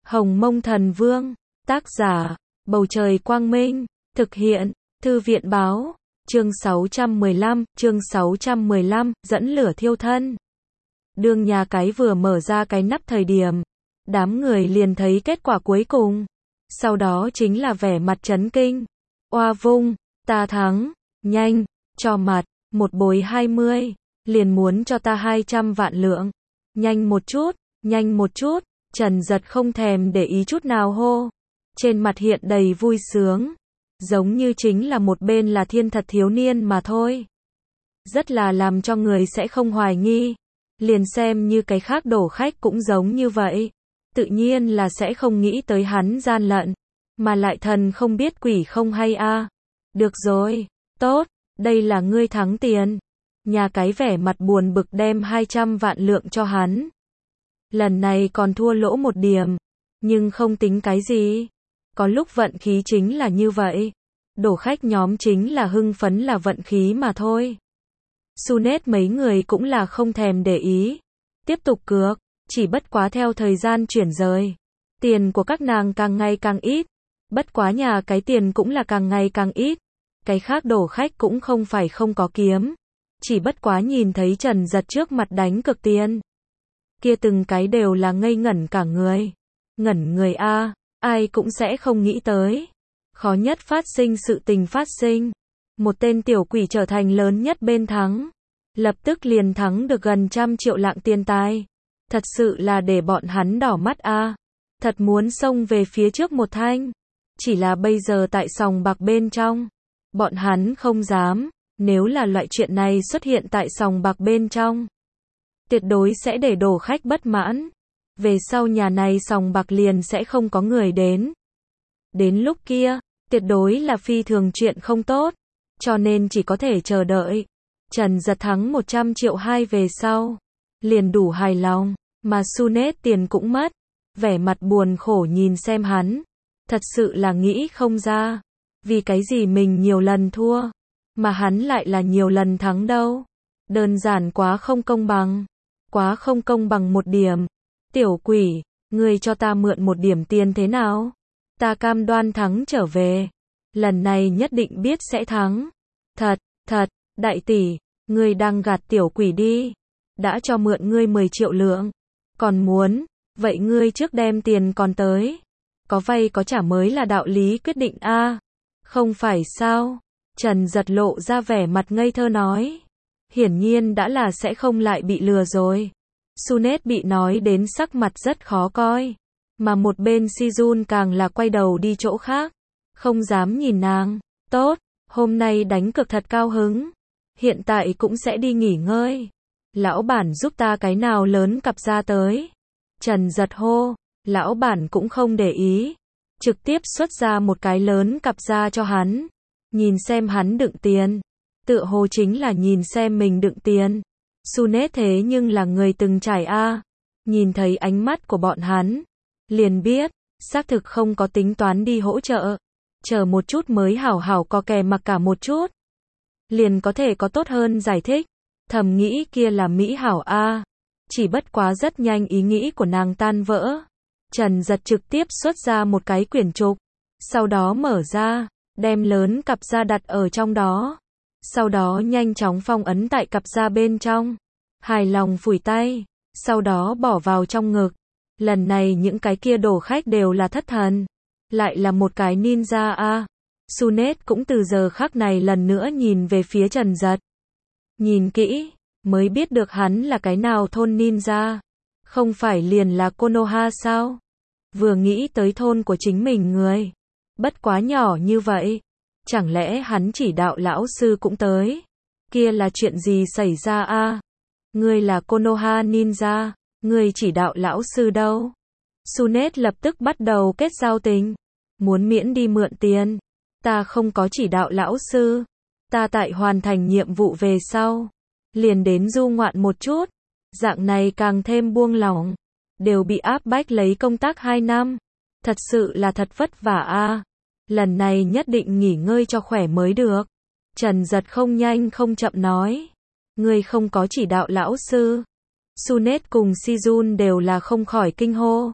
Hồng Mông Thần Vương, tác giả, Bầu Trời Quang Minh, thực hiện, Thư viện Báo, chương 615, dẫn lửa thiêu thân. Đương nhà cái vừa mở ra cái nắp thời điểm, đám người liền thấy kết quả cuối cùng. Sau đó chính là vẻ mặt chấn kinh. Oa vung, ta thắng, nhanh, cho mặt, một bồi 20, liền muốn cho ta 200 vạn lượng. Nhanh một chút, Trần Giật không thèm để ý chút nào hô. Trên mặt hiện đầy vui sướng, giống như chính là một bên là thiên thật thiếu niên mà thôi. Rất là làm cho người sẽ không hoài nghi. Liền xem như cái khác đổ khách cũng giống như vậy. Tự nhiên là sẽ không nghĩ tới hắn gian lận. Mà lại thần không biết quỷ không hay a. Được rồi, tốt, đây là ngươi thắng tiền. Nhà cái vẻ mặt buồn bực đem 200 vạn lượng cho hắn. Lần này còn thua lỗ một điểm, nhưng không tính cái gì. Có lúc vận khí chính là như vậy. Đổ khách nhóm chính là hưng phấn là vận khí mà thôi. Sunet mấy người cũng là không thèm để ý. Tiếp tục cược, chỉ bất quá theo thời gian chuyển rời. Tiền của các nàng càng ngày càng ít. Bất quá nhà cái tiền cũng là càng ngày càng ít. Cái khác đổ khách cũng không phải không có kiếm. Chỉ bất quá nhìn thấy Trần Giật trước mặt đánh cực tiền. Kia từng cái đều là ngây ngẩn cả người. Ngẩn người a, ai cũng sẽ không nghĩ tới. Khó nhất phát sinh sự tình phát sinh. Một tên tiểu quỷ trở thành lớn nhất bên thắng. Lập tức liền thắng được gần 100 triệu lạng tiền tài. Thật sự là để bọn hắn đỏ mắt a. Thật muốn xông về phía trước một thanh. Chỉ là bây giờ tại sòng bạc bên trong. Bọn hắn không dám. Nếu là loại chuyện này xuất hiện tại sòng bạc bên trong, tuyệt đối sẽ để đổ khách bất mãn. Về sau nhà này sòng bạc liền sẽ không có người đến. Đến lúc kia, tuyệt đối là phi thường chuyện không tốt. Cho nên chỉ có thể chờ đợi. Trần Giật thắng 100 triệu hai về sau. Liền đủ hài lòng. Mà Sunet tiền cũng mất. Vẻ mặt buồn khổ nhìn xem hắn. Thật sự là nghĩ không ra. Vì cái gì mình nhiều lần thua. Mà hắn lại là nhiều lần thắng đâu. Đơn giản quá không công bằng. Quá không công bằng một điểm. Tiểu quỷ, ngươi cho ta mượn một điểm tiền thế nào? Ta cam đoan thắng trở về. Lần này nhất định biết sẽ thắng. Thật, đại tỷ, ngươi đang gạt tiểu quỷ đi. Đã cho mượn ngươi 10 triệu lượng. Còn muốn, vậy ngươi trước đem tiền còn tới. Có vay có trả mới là đạo lý quyết định a. Không phải sao? Trần Giật lộ ra vẻ mặt ngây thơ nói. Hiển nhiên đã là sẽ không lại bị lừa rồi. Sunet bị nói đến sắc mặt rất khó coi. Mà một bên Sijun càng là quay đầu đi chỗ khác. Không dám nhìn nàng. Tốt, hôm nay đánh cực thật cao hứng. Hiện tại cũng sẽ đi nghỉ ngơi. Lão bản giúp ta cái nào lớn cặp ra tới. Trần Giật hô. Lão bản cũng không để ý. Trực tiếp xuất ra một cái lớn cặp ra cho hắn. Nhìn xem hắn đựng tiền. Tựa hồ chính là nhìn xem mình đựng tiền. Sunet thế nhưng là người từng trải a. Nhìn thấy ánh mắt của bọn hắn. Liền biết, xác thực không có tính toán đi hỗ trợ. Chờ một chút mới hảo hảo co kè mặc cả một chút. Liền có thể có tốt hơn giải thích. Thầm nghĩ kia là mỹ hảo a. Chỉ bất quá rất nhanh ý nghĩ của nàng tan vỡ. Trần Giật trực tiếp xuất ra một cái quyển trục. Sau đó mở ra. Đem lớn cặp da đặt ở trong đó. Sau đó nhanh chóng phong ấn tại cặp da bên trong. Hài lòng phủi tay. Sau đó bỏ vào trong ngực. Lần này những cái kia đổ khách đều là thất thần. Lại là một cái ninja a. Sunet cũng từ giờ khắc này lần nữa nhìn về phía Trần Giật. Nhìn kỹ, mới biết được hắn là cái nào thôn ninja. Không phải liền là Konoha sao? Vừa nghĩ tới thôn của chính mình người. Bất quá nhỏ như vậy. Chẳng lẽ hắn chỉ đạo lão sư cũng tới? Kia là chuyện gì xảy ra a? Ngươi là Konoha ninja, ngươi chỉ đạo lão sư đâu? Sunet lập tức bắt đầu kết giao tình. Muốn miễn đi mượn tiền. Ta không có chỉ đạo lão sư. Ta tại hoàn thành nhiệm vụ về sau. Liền đến du ngoạn một chút. Dạng này càng thêm buông lỏng. Đều bị áp bách lấy công tác 2 năm. Thật sự là thật vất vả a. Lần này nhất định nghỉ ngơi cho khỏe mới được. Trần Giật không nhanh không chậm nói. Ngươi không có chỉ đạo lão sư. Sunet cùng Sijun đều là không khỏi kinh hô.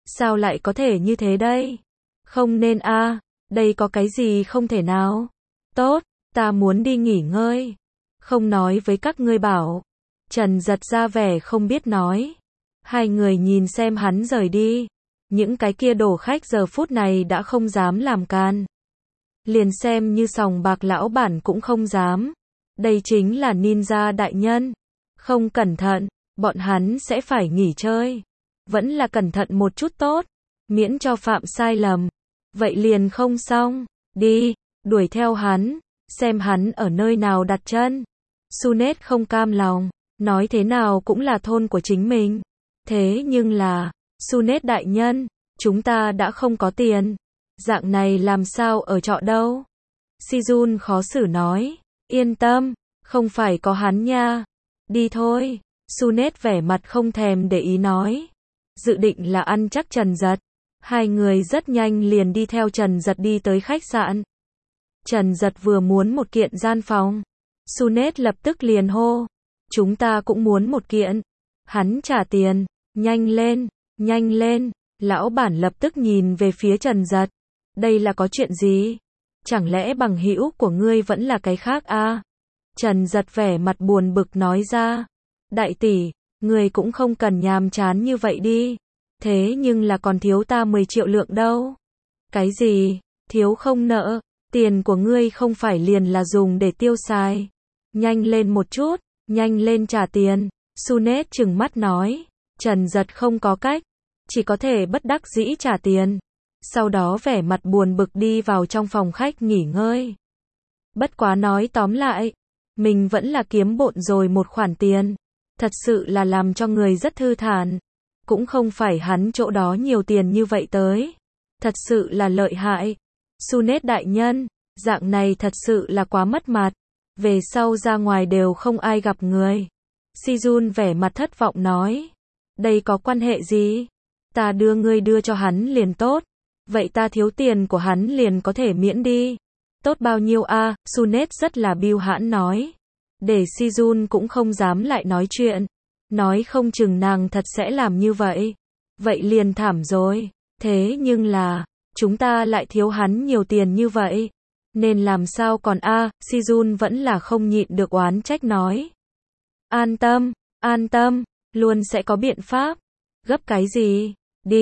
Sao lại có thể như thế đây? Không nên a, đây có cái gì không thể nào? Tốt, ta muốn đi nghỉ ngơi. Không nói với các ngươi bảo. Trần Giật ra vẻ không biết nói. Hai người nhìn xem hắn rời đi. Những cái kia đổ khách giờ phút này đã không dám làm can. Liền xem như sòng bạc lão bản cũng không dám. Đây chính là ninja đại nhân. Không cẩn thận, bọn hắn sẽ phải nghỉ chơi. Vẫn là cẩn thận một chút tốt, miễn cho phạm sai lầm. Vậy liền không xong, đi, đuổi theo hắn, xem hắn ở nơi nào đặt chân. Sunet không cam lòng, nói thế nào cũng là thôn của chính mình. Thế nhưng là, Sunet đại nhân, chúng ta đã không có tiền. Dạng này làm sao ở trọ đâu? Sijun khó xử nói, yên tâm, không phải có hắn nha. Đi thôi, Sunet vẻ mặt không thèm để ý nói. Dự định là ăn chắc Trần Giật. Hai người rất nhanh liền đi theo Trần Giật đi tới khách sạn. Trần Giật vừa muốn một kiện gian phòng. Sunet lập tức liền hô. Chúng ta cũng muốn một kiện. Hắn trả tiền. Nhanh lên, nhanh lên. Lão bản lập tức nhìn về phía Trần Giật. Đây là có chuyện gì? Chẳng lẽ bằng hữu của ngươi vẫn là cái khác à? Trần Giật vẻ mặt buồn bực nói ra. Đại tỷ, ngươi cũng không cần nhàm chán như vậy đi. Thế nhưng là còn thiếu ta 10 triệu lượng đâu. Cái gì? Thiếu không nợ. Tiền của ngươi không phải liền là dùng để tiêu xài. Nhanh lên một chút, nhanh lên trả tiền. Sunet trừng mắt nói. Trần Giật không có cách. Chỉ có thể bất đắc dĩ trả tiền. Sau đó vẻ mặt buồn bực đi vào trong phòng khách nghỉ ngơi. Bất quá nói tóm lại. Mình vẫn là kiếm bộn rồi một khoản tiền. Thật sự là làm cho người rất thư thản. Cũng không phải hắn chỗ đó nhiều tiền như vậy tới. Thật sự là lợi hại. Sunet đại nhân, dạng này thật sự là quá mất mặt. Về sau ra ngoài đều không ai gặp người. Sijun vẻ mặt thất vọng nói. Đây có quan hệ gì? Ta đưa ngươi đưa cho hắn liền tốt. Vậy ta thiếu tiền của hắn liền có thể miễn đi. Tốt bao nhiêu a? Sunet rất là bưu hãn nói. Để Sijun cũng không dám lại nói chuyện. Nói không chừng nàng thật sẽ làm như vậy. Vậy liền thảm rồi. Thế nhưng là, chúng ta lại thiếu hắn nhiều tiền như vậy. Nên làm sao còn a? Sijun vẫn là không nhịn được oán trách nói. An tâm, luôn sẽ có biện pháp. Gấp cái gì?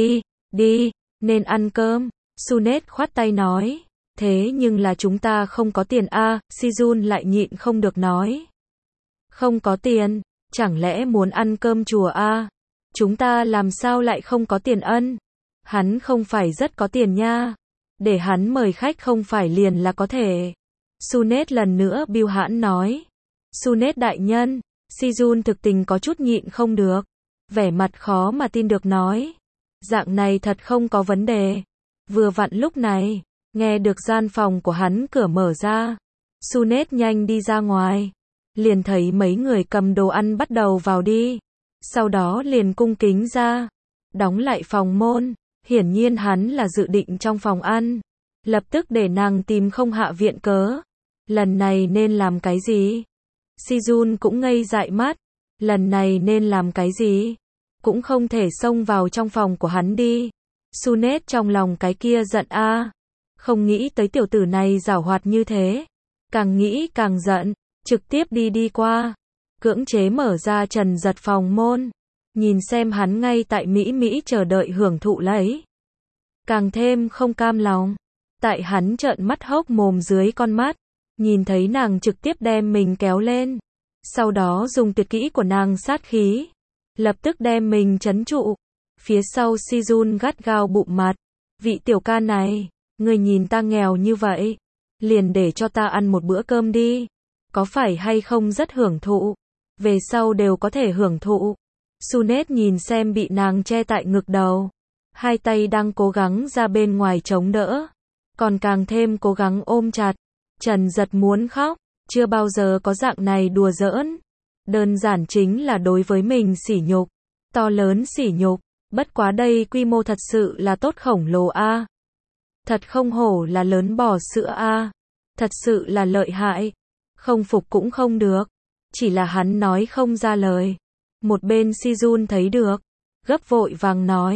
Đi, nên ăn cơm. Sunet khoát tay nói. Thế nhưng là chúng ta không có tiền a? Sijun lại nhịn không được nói. Không có tiền, chẳng lẽ muốn ăn cơm chùa a? Chúng ta làm sao lại không có tiền ân? Hắn không phải rất có tiền nha. Để hắn mời khách không phải liền là có thể. Sunet lần nữa bưu hãn nói. Sunet đại nhân, Sijun thực tình có chút nhịn không được. Vẻ mặt khó mà tin được nói. Dạng này thật không có vấn đề. Vừa vặn lúc này, nghe được gian phòng của hắn cửa mở ra. Sunet nhanh đi ra ngoài. Liền thấy mấy người cầm đồ ăn bắt đầu vào đi. Sau đó liền cung kính ra. Đóng lại phòng môn. Hiển nhiên hắn là dự định trong phòng ăn. Lập tức để nàng tìm không hạ viện cớ. Lần này nên làm cái gì? Sijun cũng ngây dại mắt. Lần này nên làm cái gì? Cũng không thể xông vào trong phòng của hắn đi. Sunet trong lòng cái kia giận a. Không nghĩ tới tiểu tử này giảo hoạt như thế. Càng nghĩ càng giận. Trực tiếp đi qua. Cưỡng chế mở ra Trần Giật phòng môn. Nhìn xem hắn ngay tại Mỹ chờ đợi hưởng thụ lấy. Càng thêm không cam lòng. Tại hắn trợn mắt hốc mồm dưới con mắt. Nhìn thấy nàng trực tiếp đem mình kéo lên. Sau đó dùng tuyệt kỹ của nàng sát khí. Lập tức đem mình trấn trụ. Phía sau Sijun gắt gao bụm mặt. Vị tiểu ca này, người nhìn ta nghèo như vậy. Liền để cho ta ăn một bữa cơm đi. Có phải hay không rất hưởng thụ? Về sau đều có thể hưởng thụ. Sunet nhìn xem bị nàng che tại ngực đầu. Hai tay đang cố gắng ra bên ngoài chống đỡ. Còn càng thêm cố gắng ôm chặt. Trần Giật muốn khóc. Chưa bao giờ có dạng này đùa giỡn. Đơn giản chính là đối với mình sỉ nhục. To lớn sỉ nhục. Bất quá đây quy mô thật sự là tốt khổng lồ a. Thật không hổ là lớn bò sữa a. Thật sự là lợi hại. Không phục cũng không được. Chỉ là hắn nói không ra lời. Một bên Sijun thấy được. Gấp vội vàng nói.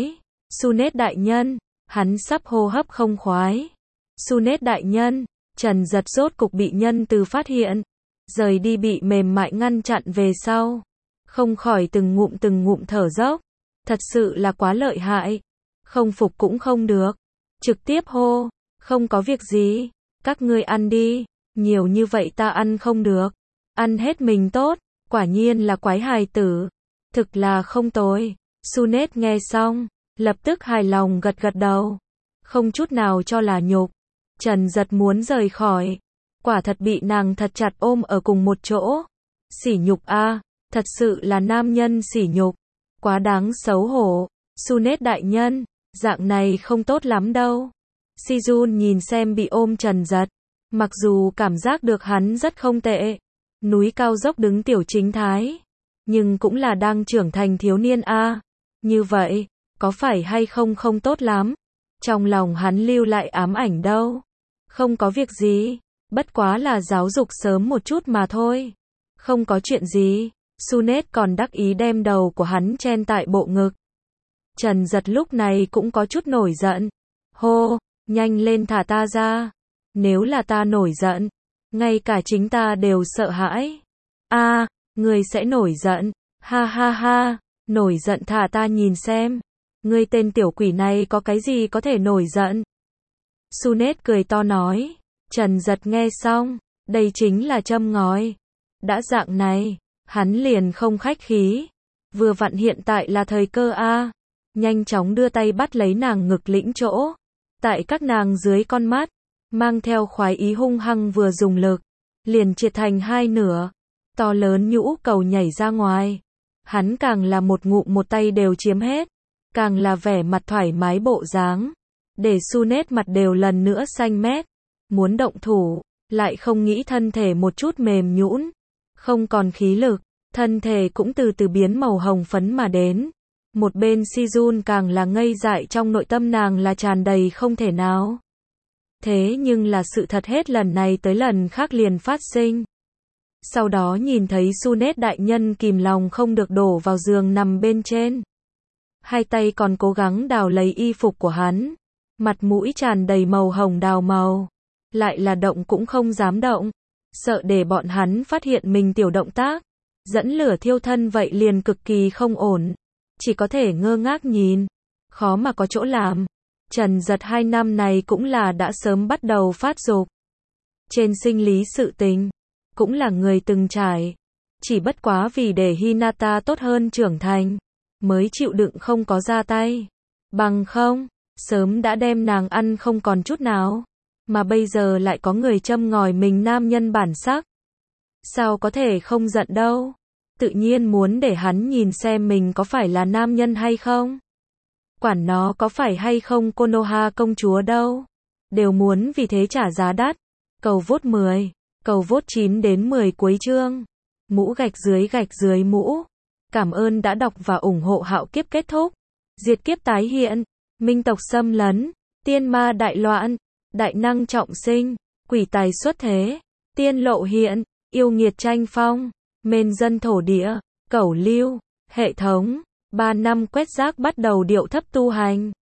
Sunet đại nhân, hắn sắp hô hấp không khoái. Sunet đại nhân, Trần Giật rốt cục bị nhân từ phát hiện. Rời đi bị mềm mại ngăn chặn về sau. Không khỏi từng ngụm thở dốc. Thật sự là quá lợi hại. Không phục cũng không được. Trực tiếp hô, không có việc gì. Các ngươi ăn đi, nhiều như vậy ta ăn không được. Ăn hết mình tốt, quả nhiên là quái hài tử. Thực là không tồi. Sunet nghe xong, lập tức hài lòng gật gật đầu. Không chút nào cho là nhục. Trần Giật muốn rời khỏi. Quả thật bị nàng thật chặt ôm ở cùng một chỗ. Sỉ nhục a, thật sự là nam nhân sỉ nhục. Quá đáng xấu hổ. Sunet đại nhân, dạng này không tốt lắm đâu. Si-jun nhìn xem bị ôm Trần Giật. Mặc dù cảm giác được hắn rất không tệ. Núi cao dốc đứng tiểu chính thái. Nhưng cũng là đang trưởng thành thiếu niên a. Như vậy, có phải hay không không tốt lắm. Trong lòng hắn lưu lại ám ảnh đâu. Không có việc gì. Bất quá là giáo dục sớm một chút mà thôi. Không có chuyện gì. Sunet còn đắc ý đem đầu của hắn chen tại bộ ngực. Trần Giật lúc này cũng có chút nổi giận. Hô, nhanh lên thả ta ra. Nếu là ta nổi giận, ngay cả chính ta đều sợ hãi. A, ngươi sẽ nổi giận. Ha ha ha, nổi giận thả ta nhìn xem. Ngươi tên tiểu quỷ này có cái gì có thể nổi giận? Sunet cười to nói. Trần Giật nghe xong, đây chính là châm ngòi. Đã dạng này, hắn liền không khách khí. Vừa vặn hiện tại là thời cơ a. Nhanh chóng đưa tay bắt lấy nàng ngực lĩnh chỗ. Tại các nàng dưới con mắt, mang theo khoái ý hung hăng vừa dùng lực, liền chia thành hai nửa. To lớn nhũ cầu nhảy ra ngoài. Hắn càng là một ngụm một tay đều chiếm hết. Càng là vẻ mặt thoải mái bộ dáng. Để Sunet mặt đều lần nữa xanh mét. Muốn động thủ, lại không nghĩ thân thể một chút mềm nhũn. Không còn khí lực, thân thể cũng từ từ biến màu hồng phấn mà đến. Một bên Si-jun càng là ngây dại, trong nội tâm nàng là tràn đầy không thể nào. Thế nhưng là sự thật hết lần này tới lần khác liền phát sinh. Sau đó nhìn thấy Sunet đại nhân kìm lòng không được đổ vào giường nằm bên trên. Hai tay còn cố gắng đào lấy y phục của hắn. Mặt mũi tràn đầy màu hồng đào màu. Lại là động cũng không dám động. Sợ để bọn hắn phát hiện mình tiểu động tác. Dẫn lửa thiêu thân vậy liền cực kỳ không ổn. Chỉ có thể ngơ ngác nhìn. Khó mà có chỗ làm. Trần Giật 2 năm này cũng là đã sớm bắt đầu phát dục. Trên sinh lý sự tình, cũng là người từng trải. Chỉ bất quá vì để Hinata tốt hơn trưởng thành, mới chịu đựng không có ra tay. Bằng không, sớm đã đem nàng ăn không còn chút nào. Mà bây giờ lại có người châm ngòi mình nam nhân bản sắc. Sao có thể không giận đâu. Tự nhiên muốn để hắn nhìn xem mình có phải là nam nhân hay không. Quản nó có phải hay không Konoha công chúa đâu. Đều muốn vì thế trả giá đắt. Cầu vote 10. Cầu vote 9 đến 10 cuối chương. Mũ gạch dưới mũ. Cảm ơn đã đọc và ủng hộ Hạo Kiếp kết thúc. Diệt kiếp tái hiện. Minh tộc xâm lấn. Tiên ma đại loạn. Đại năng trọng sinh. Quỷ tài xuất thế. Tiên lộ hiện. Yêu nghiệt tranh phong. Mên dân thổ địa. Cẩu lưu. Hệ thống. 3 năm quét rác bắt đầu điệu thấp tu hành.